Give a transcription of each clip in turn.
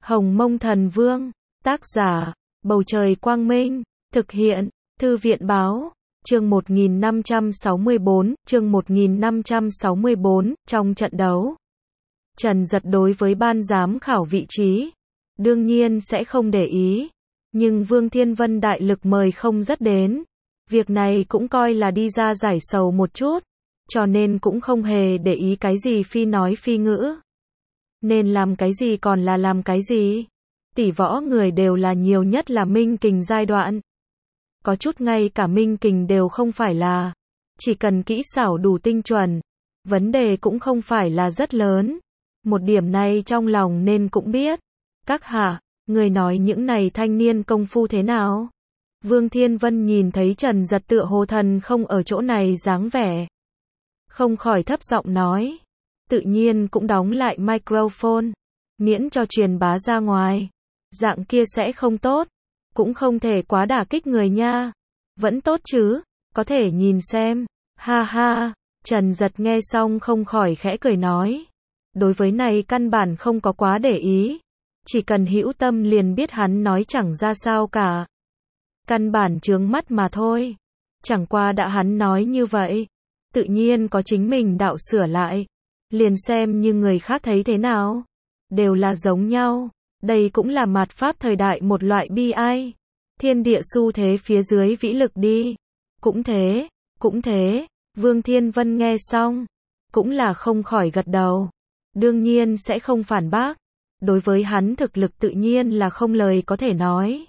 Hồng Mông Thần Vương, tác giả, Bầu Trời Quang Minh, thực hiện, Thư viện Báo, chương 1564, trong trận đấu. Trần Dật đối với ban giám khảo vị trí, đương nhiên sẽ không để ý, nhưng Vương Thiên Vân đại lực mời không dắt đến. Việc này cũng coi là đi ra giải sầu một chút, cho nên cũng không hề để ý cái gì phi nói phi ngữ. Nên làm cái gì còn là làm cái gì. Tỷ võ người đều là nhiều nhất là minh kình giai đoạn. Có chút ngay cả minh kình đều không phải là. Chỉ cần kỹ xảo đủ tinh chuẩn. Vấn đề cũng không phải là rất lớn. Một điểm này trong lòng nên cũng biết. Các hạ, người nói những này thanh niên công phu thế nào? Vương Thiên Vân nhìn thấy Trần Dật tựa hồ thần không ở chỗ này dáng vẻ. Không khỏi thấp giọng nói. Tự nhiên cũng đóng lại microphone. Miễn cho truyền bá ra ngoài. Dạng kia sẽ không tốt. Cũng không thể quá đả kích người nha. Vẫn tốt chứ, có thể nhìn xem. Ha ha, Trần Dật nghe xong không khỏi khẽ cười nói. Đối với này căn bản không có quá để ý. Chỉ cần hữu tâm liền biết hắn nói chẳng ra sao cả. Căn bản chướng mắt mà thôi. Chẳng qua đã hắn nói như vậy. Tự nhiên có chính mình đạo sửa lại. Liền xem như người khác thấy thế nào. Đều là giống nhau. Đây cũng là mạt pháp thời đại một loại bi ai. Thiên địa xu thế phía dưới vĩ lực đi. Cũng thế. Vương Thiên Vân nghe xong. Cũng là không khỏi gật đầu. Đương nhiên sẽ không phản bác. Đối với hắn thực lực tự nhiên là không lời có thể nói.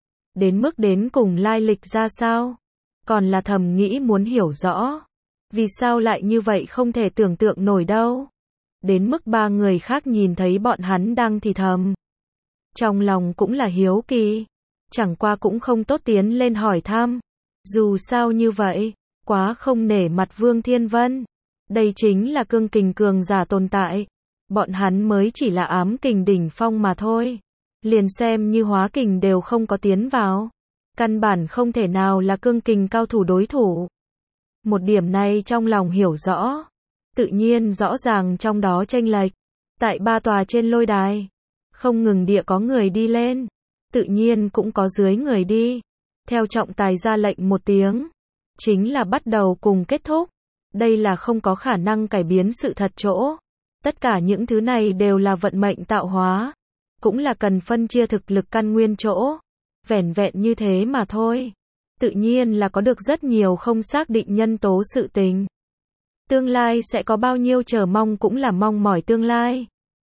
Đến mức đến cùng lai lịch ra sao. Còn là thầm nghĩ muốn hiểu rõ. Vì sao lại như vậy không thể tưởng tượng nổi đâu. Đến mức ba người khác nhìn thấy bọn hắn đang thì thầm. Trong lòng cũng là hiếu kỳ. Chẳng qua cũng không tốt tiến lên hỏi thăm. Dù sao như vậy, quá không nể mặt Vương Thiên Vân. Đây chính là cương kình cường giả tồn tại. Bọn hắn mới chỉ là ám kình đỉnh phong mà thôi. Liền xem như hóa kình đều không có tiến vào. Căn bản không thể nào là cương kình cao thủ đối thủ. Một điểm này trong lòng hiểu rõ. Tự nhiên rõ ràng trong đó chênh lệch. Tại ba tòa trên lôi đài. Không ngừng địa có người đi lên. Tự nhiên cũng có dưới người đi. Theo trọng tài ra lệnh một tiếng. Chính là bắt đầu cùng kết thúc. Đây là không có khả năng cải biến sự thật chỗ. Tất cả những thứ này đều là vận mệnh tạo hóa. Cũng là cần phân chia thực lực căn nguyên chỗ. Vẻn vẹn như thế mà thôi. Tự nhiên là có được rất nhiều không xác định nhân tố sự tình. Tương lai sẽ có bao nhiêu chờ mong cũng là mong mỏi tương lai.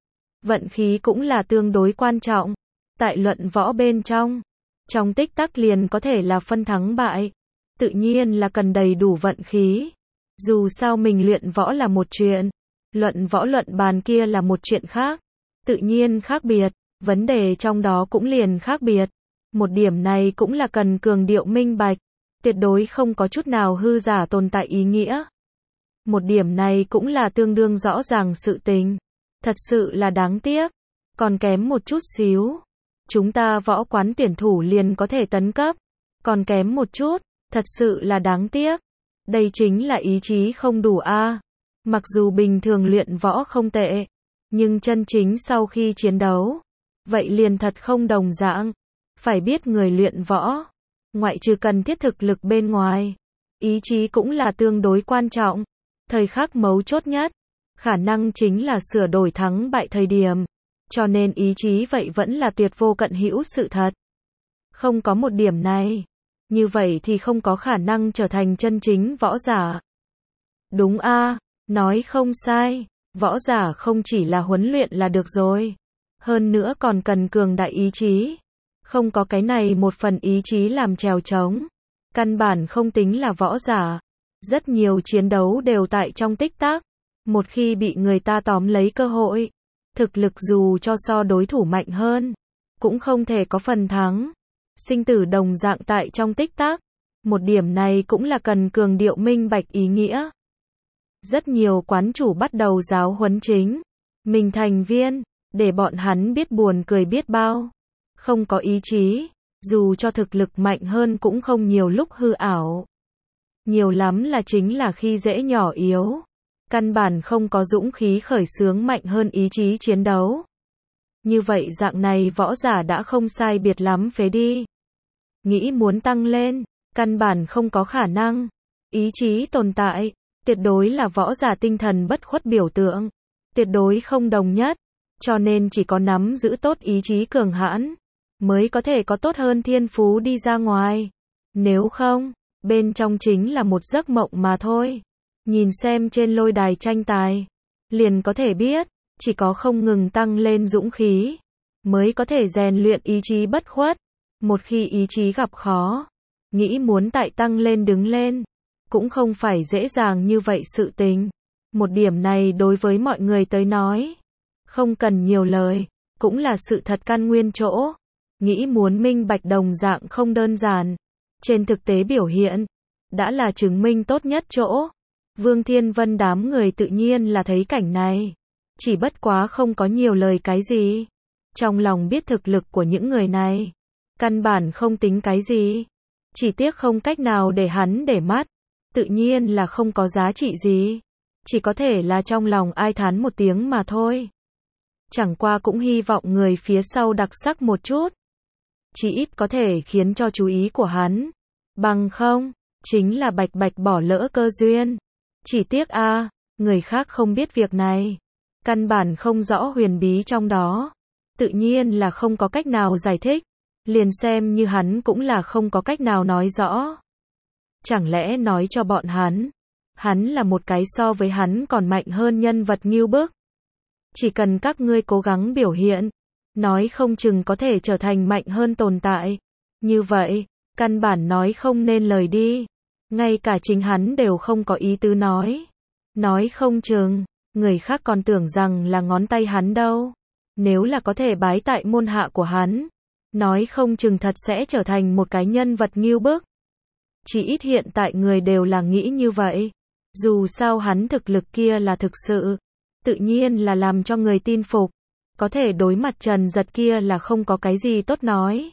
Vận khí cũng là tương đối quan trọng. Tại luận võ bên trong tích tắc liền có thể là phân thắng bại. Tự nhiên là cần đầy đủ vận khí. Dù sao mình luyện võ là một chuyện. Luận võ luận bàn kia là một chuyện khác. Tự nhiên khác biệt. Vấn đề trong đó cũng liền khác biệt. Một điểm này cũng là cần cường điệu minh bạch. Tuyệt đối không có chút nào hư giả tồn tại ý nghĩa. Một điểm này cũng là tương đương rõ ràng sự tình. Thật sự là đáng tiếc. Còn kém một chút xíu. Chúng ta võ quán tuyển thủ liền có thể tấn cấp. Còn kém một chút. Thật sự là đáng tiếc. Đây chính là ý chí không đủ a. Mặc dù bình thường luyện võ không tệ. Nhưng chân chính sau khi chiến đấu. Vậy liền thật không đồng dạng. Phải biết người luyện võ. Ngoại trừ cần thiết thực lực bên ngoài. Ý chí cũng là tương đối quan trọng. Thời khắc mấu chốt nhất. Khả năng chính là sửa đổi thắng bại thời điểm. Cho nên ý chí vậy vẫn là tuyệt vô cận hữu sự thật. Không có một điểm này. Như vậy thì không có khả năng trở thành chân chính võ giả. Đúng a, nói không sai. Võ giả không chỉ là huấn luyện là được rồi. Hơn nữa còn cần cường đại ý chí. Không có cái này một phần ý chí làm chèo trống. Căn bản không tính là võ giả. Rất nhiều chiến đấu đều tại trong tích tắc. Một khi bị người ta tóm lấy cơ hội. Thực lực dù cho so đối thủ mạnh hơn. Cũng không thể có phần thắng. Sinh tử đồng dạng tại trong tích tắc. Một điểm này cũng là cần cường điệu minh bạch ý nghĩa. Rất nhiều quán chủ bắt đầu giáo huấn chính mình thành viên. Để bọn hắn biết buồn cười biết bao. Không có ý chí. Dù cho thực lực mạnh hơn cũng không nhiều lúc hư ảo. Nhiều lắm là chính là khi dễ nhỏ yếu. Căn bản không có dũng khí khởi xướng mạnh hơn ý chí chiến đấu. Như vậy dạng này võ giả đã không sai biệt lắm phế đi. Nghĩ muốn tăng lên, căn bản không có khả năng. Ý chí tồn tại, tuyệt đối là võ giả tinh thần bất khuất biểu tượng. Tuyệt đối không đồng nhất. Cho nên chỉ có nắm giữ tốt ý chí cường hãn, mới có thể có tốt hơn thiên phú đi ra ngoài. Nếu không, bên trong chính là một giấc mộng mà thôi. Nhìn xem trên lôi đài tranh tài, liền có thể biết, chỉ có không ngừng tăng lên dũng khí, mới có thể rèn luyện ý chí bất khuất. Một khi ý chí gặp khó, nghĩ muốn tại tăng lên đứng lên, cũng không phải dễ dàng như vậy sự tình. Một điểm này đối với mọi người tới nói, không cần nhiều lời, cũng là sự thật căn nguyên chỗ. Nghĩ muốn minh bạch đồng dạng không đơn giản. Trên thực tế biểu hiện, đã là chứng minh tốt nhất chỗ. Vương Thiên Vân đám người tự nhiên là thấy cảnh này. Chỉ bất quá không có nhiều lời cái gì. Trong lòng biết thực lực của những người này. Căn bản không tính cái gì. Chỉ tiếc không cách nào để hắn để mắt. Tự nhiên là không có giá trị gì. Chỉ có thể là trong lòng ai thán một tiếng mà thôi. Chẳng qua cũng hy vọng người phía sau đặc sắc một chút. Chỉ ít có thể khiến cho chú ý của hắn. Bằng không, chính là bạch bạch bỏ lỡ cơ duyên. Chỉ tiếc người khác không biết việc này. Căn bản không rõ huyền bí trong đó. Tự nhiên là không có cách nào giải thích. Liền xem như hắn cũng là không có cách nào nói rõ. Chẳng lẽ nói cho bọn hắn là một cái so với hắn còn mạnh hơn nhân vật ngưu bức. Chỉ cần các ngươi cố gắng biểu hiện, nói không chừng có thể trở thành mạnh hơn tồn tại. Như vậy, căn bản nói không nên lời đi. Ngay cả chính hắn đều không có ý tứ nói. Nói không chừng, người khác còn tưởng rằng là ngón tay hắn đâu. Nếu là có thể bái tại môn hạ của hắn, nói không chừng thật sẽ trở thành một cái nhân vật ngưu bức. Chỉ ít hiện tại người đều là nghĩ như vậy. Dù sao hắn thực lực kia là thực sự, tự nhiên là làm cho người tin phục. Có thể đối mặt Trần Giật kia là không có cái gì tốt nói.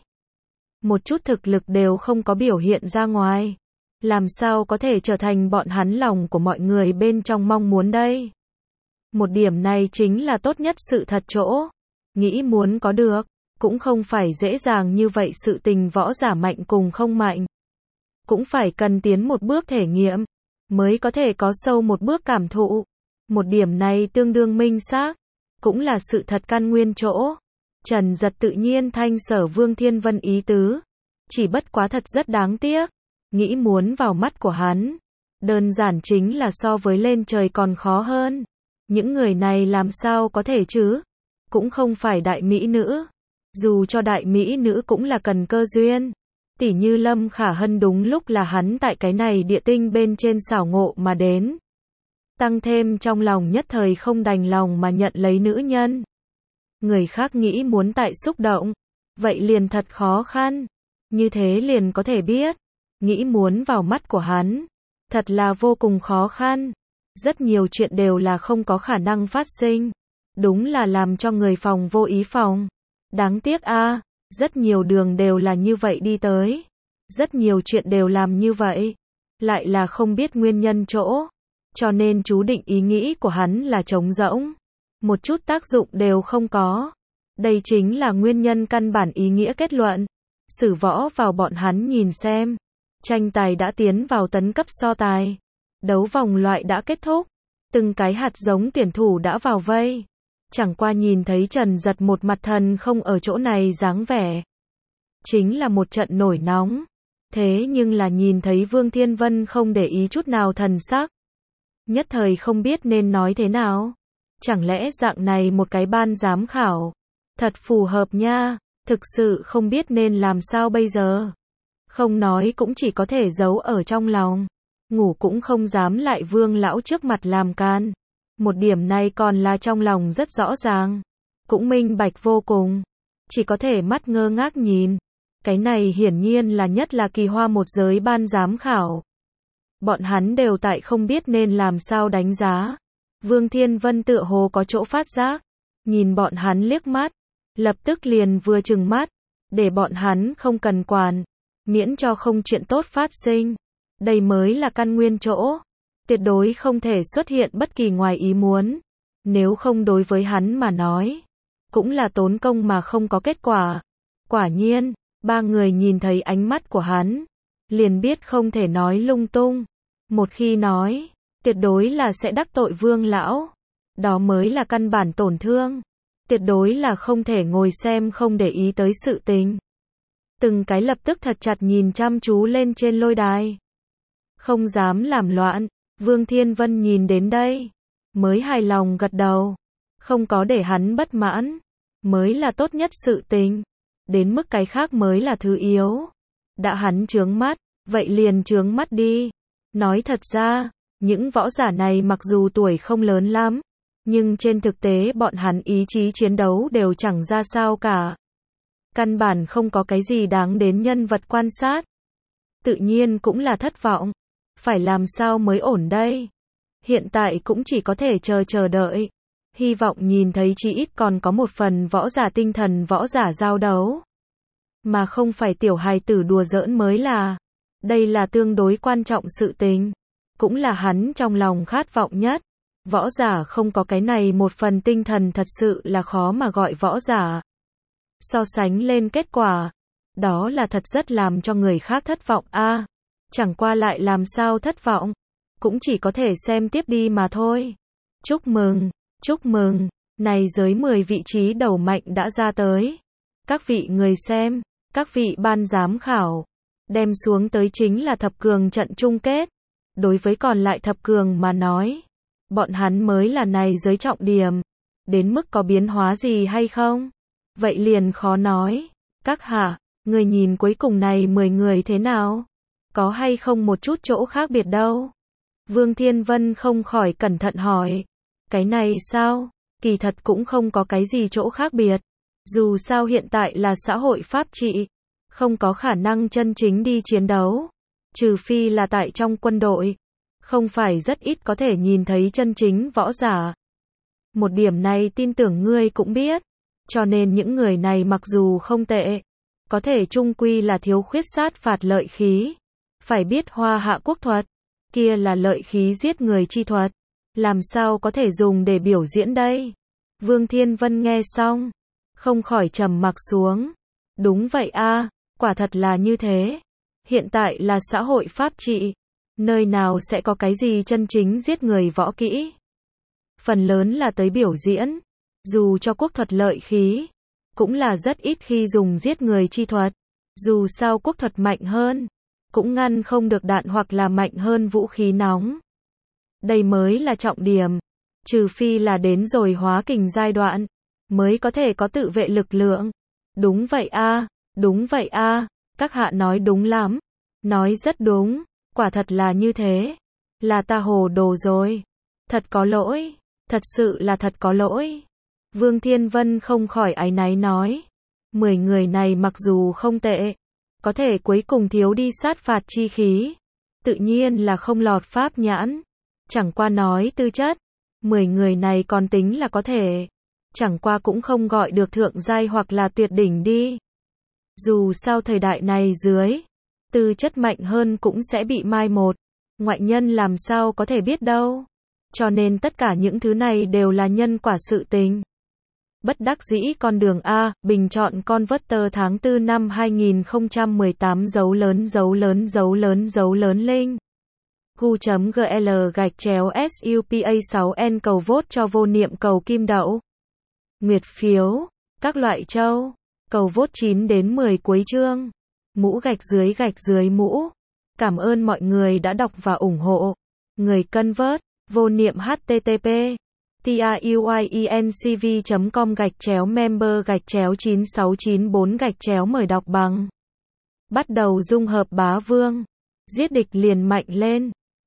Một chút thực lực đều không có biểu hiện ra ngoài. Làm sao có thể trở thành bọn hắn lòng của mọi người bên trong mong muốn đây? Một điểm này chính là tốt nhất sự thật chỗ. Nghĩ muốn có được, cũng không phải dễ dàng như vậy sự tình võ giả mạnh cùng không mạnh. Cũng phải cần tiến một bước thể nghiệm, mới có thể có sâu một bước cảm thụ. Một điểm này tương đương minh xác, cũng là sự thật căn nguyên chỗ. Trần Giật tự nhiên thanh sở Vương Thiên Vân ý tứ. Chỉ bất quá thật rất đáng tiếc. Nghĩ muốn vào mắt của hắn. Đơn giản chính là so với lên trời còn khó hơn. Những người này làm sao có thể chứ? Cũng không phải đại mỹ nữ. Dù cho đại mỹ nữ cũng là cần cơ duyên. Tỉ như Lâm Khả Hân đúng lúc là hắn tại cái này địa tinh bên trên xảo ngộ mà đến. Tăng thêm trong lòng nhất thời không đành lòng mà nhận lấy nữ nhân. Người khác nghĩ muốn tại xúc động. Vậy liền thật khó khăn. Như thế liền có thể biết. Nghĩ muốn vào mắt của hắn. Thật là vô cùng khó khăn. Rất nhiều chuyện đều là không có khả năng phát sinh. Đúng là làm cho người phòng vô ý phòng. Đáng tiếc rất nhiều đường đều là như vậy đi tới. Rất nhiều chuyện đều làm như vậy. Lại là không biết nguyên nhân chỗ. Cho nên chú định ý nghĩ của hắn là trống rỗng. Một chút tác dụng đều không có. Đây chính là nguyên nhân căn bản ý nghĩa kết luận. Sử võ vào bọn hắn nhìn xem. Tranh tài đã tiến vào tấn cấp so tài. Đấu vòng loại đã kết thúc. Từng cái hạt giống tuyển thủ đã vào vây. Chẳng qua nhìn thấy Trần Giật một mặt thần không ở chỗ này dáng vẻ. Chính là một trận nổi nóng. Thế nhưng là nhìn thấy Vương Thiên Vân không để ý chút nào thần sắc. Nhất thời không biết nên nói thế nào. Chẳng lẽ dạng này một cái ban giám khảo. Thật phù hợp nha. Thực sự không biết nên làm sao bây giờ. Không nói cũng chỉ có thể giấu ở trong lòng. Ngủ cũng không dám lại Vương lão trước mặt làm can. Một điểm này còn là trong lòng rất rõ ràng. Cũng minh bạch vô cùng. Chỉ có thể mắt ngơ ngác nhìn. Cái này hiển nhiên là nhất là kỳ hoa một giới ban giám khảo. Bọn hắn đều tại không biết nên làm sao đánh giá. Vương Thiên Vân tựa hồ có chỗ phát giác. Nhìn bọn hắn liếc mắt. Lập tức liền vừa trừng mắt. Để bọn hắn không cần quản. Miễn cho không chuyện tốt phát sinh. Đây mới là căn nguyên chỗ. Tuyệt đối không thể xuất hiện bất kỳ ngoài ý muốn. Nếu không đối với hắn mà nói. cũng là tốn công mà không có kết quả. Quả nhiên, ba người nhìn thấy ánh mắt của hắn, liền biết không thể nói lung tung. Một khi nói, tuyệt đối là sẽ đắc tội Vương lão. Đó mới là căn bản tổn thương. Tuyệt đối là không thể ngồi xem không để ý tới sự tình. Từng cái lập tức thật chặt nhìn chăm chú lên trên lôi đài. Không dám làm loạn. Vương Thiên Vân nhìn đến đây, mới hài lòng gật đầu. Không có để hắn bất mãn, mới là tốt nhất sự tình. Đến mức cái khác mới là thứ yếu. Đã hắn chướng mắt, vậy liền chướng mắt đi. Nói thật ra, những võ giả này mặc dù tuổi không lớn lắm, nhưng trên thực tế bọn hắn ý chí chiến đấu đều chẳng ra sao cả. Căn bản không có cái gì đáng đến nhân vật quan sát. Tự nhiên cũng là thất vọng. Phải làm sao mới ổn đây? Hiện tại cũng chỉ có thể chờ đợi. Hy vọng nhìn thấy chí ít còn có một phần võ giả tinh thần võ giả giao đấu. Mà không phải tiểu hài tử đùa giỡn mới là. Đây là tương đối quan trọng sự tình. Cũng là hắn trong lòng khát vọng nhất. Võ giả không có cái này một phần tinh thần thật sự là khó mà gọi võ giả. So sánh lên kết quả, đó là thật rất làm cho người khác thất vọng a. Chẳng qua lại làm sao thất vọng, cũng chỉ có thể xem tiếp đi mà thôi. Chúc mừng, này giới 10 vị trí đầu mạnh đã ra tới. Các vị người xem, các vị ban giám khảo, đem xuống tới chính là thập cường trận chung kết. Đối với còn lại thập cường mà nói, bọn hắn mới là này giới trọng điểm. Đến mức có biến hóa gì hay không? Vậy liền khó nói. Các hạ, người nhìn cuối cùng này 10 người thế nào? Có hay không một chút chỗ khác biệt đâu? Vương Thiên Vân không khỏi cẩn thận hỏi. Cái này sao? Kỳ thật cũng không có cái gì chỗ khác biệt. Dù sao hiện tại là xã hội pháp trị, không có khả năng chân chính đi chiến đấu. Trừ phi là tại trong quân đội. Không phải rất ít có thể nhìn thấy chân chính võ giả. Một điểm này tin tưởng ngươi cũng biết. Cho nên những người này mặc dù không tệ, có thể chung quy là thiếu khuyết sát phạt lợi khí. Phải biết Hoa Hạ quốc thuật, kia là lợi khí giết người chi thuật. Làm sao có thể dùng để biểu diễn đây? Vương Thiên Vân nghe xong, không khỏi trầm mặc xuống. Đúng vậy a, quả thật là như thế. Hiện tại là xã hội pháp trị, nơi nào sẽ có cái gì chân chính giết người võ kỹ. Phần lớn là tới biểu diễn, dù cho quốc thuật lợi khí, cũng là rất ít khi dùng giết người chi thuật. Dù sao quốc thuật mạnh hơn, cũng ngăn không được đạn hoặc là mạnh hơn vũ khí nóng. Đây mới là trọng điểm. Trừ phi là đến rồi hóa kình giai đoạn, mới có thể có tự vệ lực lượng. Đúng vậy a, các hạ nói đúng lắm. Nói rất đúng, quả thật là như thế. Là ta hồ đồ rồi. Thật có lỗi, thật sự là thật có lỗi. Vương Thiên Vân không khỏi áy náy nói. 10 người này mặc dù không tệ, có thể cuối cùng thiếu đi sát phạt chi khí. Tự nhiên là không lọt pháp nhãn. Chẳng qua nói tư chất, 10 người này còn tính là có thể. Chẳng qua cũng không gọi được thượng giai hoặc là tuyệt đỉnh đi. Dù sao thời đại này dưới, tư chất mạnh hơn cũng sẽ bị mai một. Ngoại nhân làm sao có thể biết đâu. Cho nên tất cả những thứ này đều là nhân quả sự tình. Bất đắc dĩ con đường A, bình chọn Converter tháng 4 năm 2018 dấu lớn linh. gu.gl/supa6n cầu vote cho vô niệm cầu kim đậu. Nguyệt phiếu, các loại châu, cầu vote 9 đến 10 cuối chương. Mũ gạch dưới mũ. Cảm ơn mọi người đã đọc và ủng hộ. Người convert, vô niệm http tiuyecom/member/9694/ mời đọc bằng. Bắt đầu dung hợp bá vương. Giết địch liền mạnh lên.